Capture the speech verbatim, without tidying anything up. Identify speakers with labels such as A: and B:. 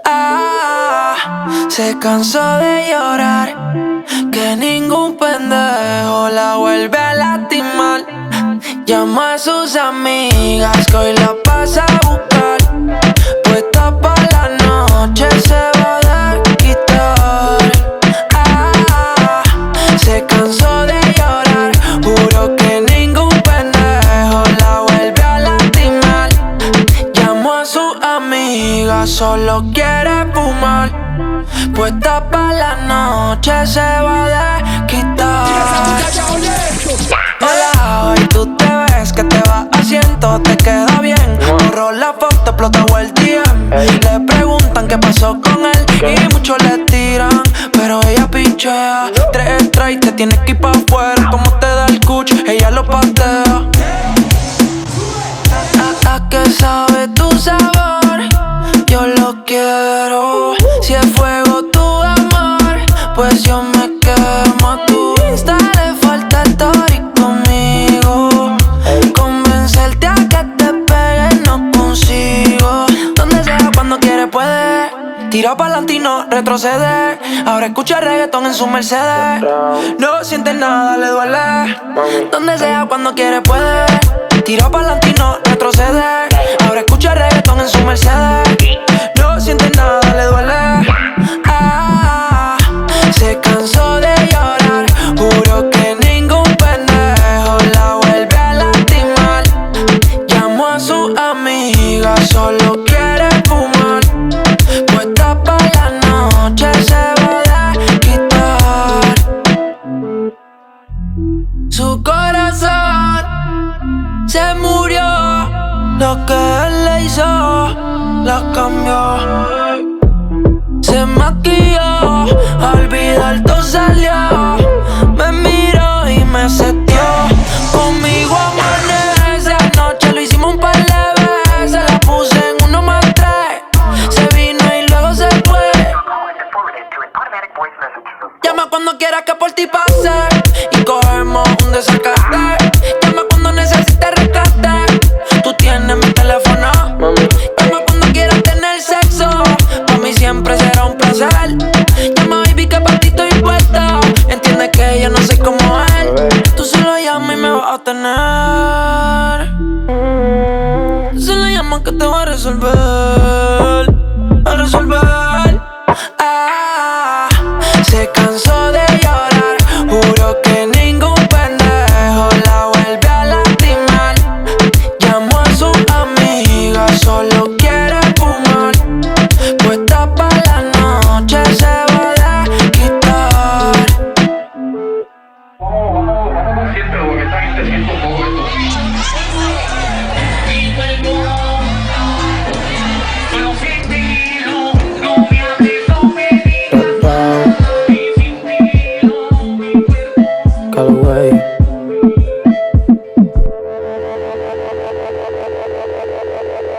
A: Ah, se cansó de llorar, que ningún pendejo la vuelve a lastimar. Llamó a sus amigas que hoy la pasa a buscar. Puesta pa' la noche se va a desquitar. Ah, se cansó de llorar, juro que ningún pendejo la vuelve a lastimar. Llamó a sus amigas, solo quiere fumar. Puesta pa' la noche se va a desquitar. Hola, hoy tú te ves que te va haciendo, te queda bien. Borró la foto, explotó el D M. Le preguntan qué pasó con él y muchos le tiran, pero ella pichea. Tres extra y te tienes que ir pa' afuera. Como te da el cuch, ella lo patea. ¿A, a qué sabe tu sabor? Yo lo quiero. Si es fuego tu amor, pues yo me quemo. A tu Insta le falta story conmigo. Convencerte a que te pegues no consigo. Donde sea, cuando quiere puede. Tira pa'lante y no retrocede. Ahora escucha reggaetón en su Mercedes. No siente nada, le duele. Donde sea, cuando quiere puede. Tira pa'lante y no retrocede. Ahora escucha reggaetón en su Mercedes. No siente nada, le duele. Ah, se cansó de llorar, juro que ningún pendejo la vuelve a lastimar. Llamó a su amiga, solo quiere fumar. Puesta pa' la noche se va a desquitar. Su corazón se murió, lo que él le hizo la cambió. Se maquilló, a olvidar todo salió. Me miró y me setió. Conmigo amanece, anoche lo hicimos un par de veces. La puse en uno más tres, se vino y luego se fue. Llama cuando quieras que por ti pase y cogemos un desacate. Llama cuando necesites rescate, tú tienes mi teléfono. Llama cuando quieras tener sexo, pa' mí siempre será un placer. Llama baby que pa' ti estoy puesta. Entiende que yo no soy como él. Tú solo llamas y me vas a tener. Tú solo llamas que te voy a resolver.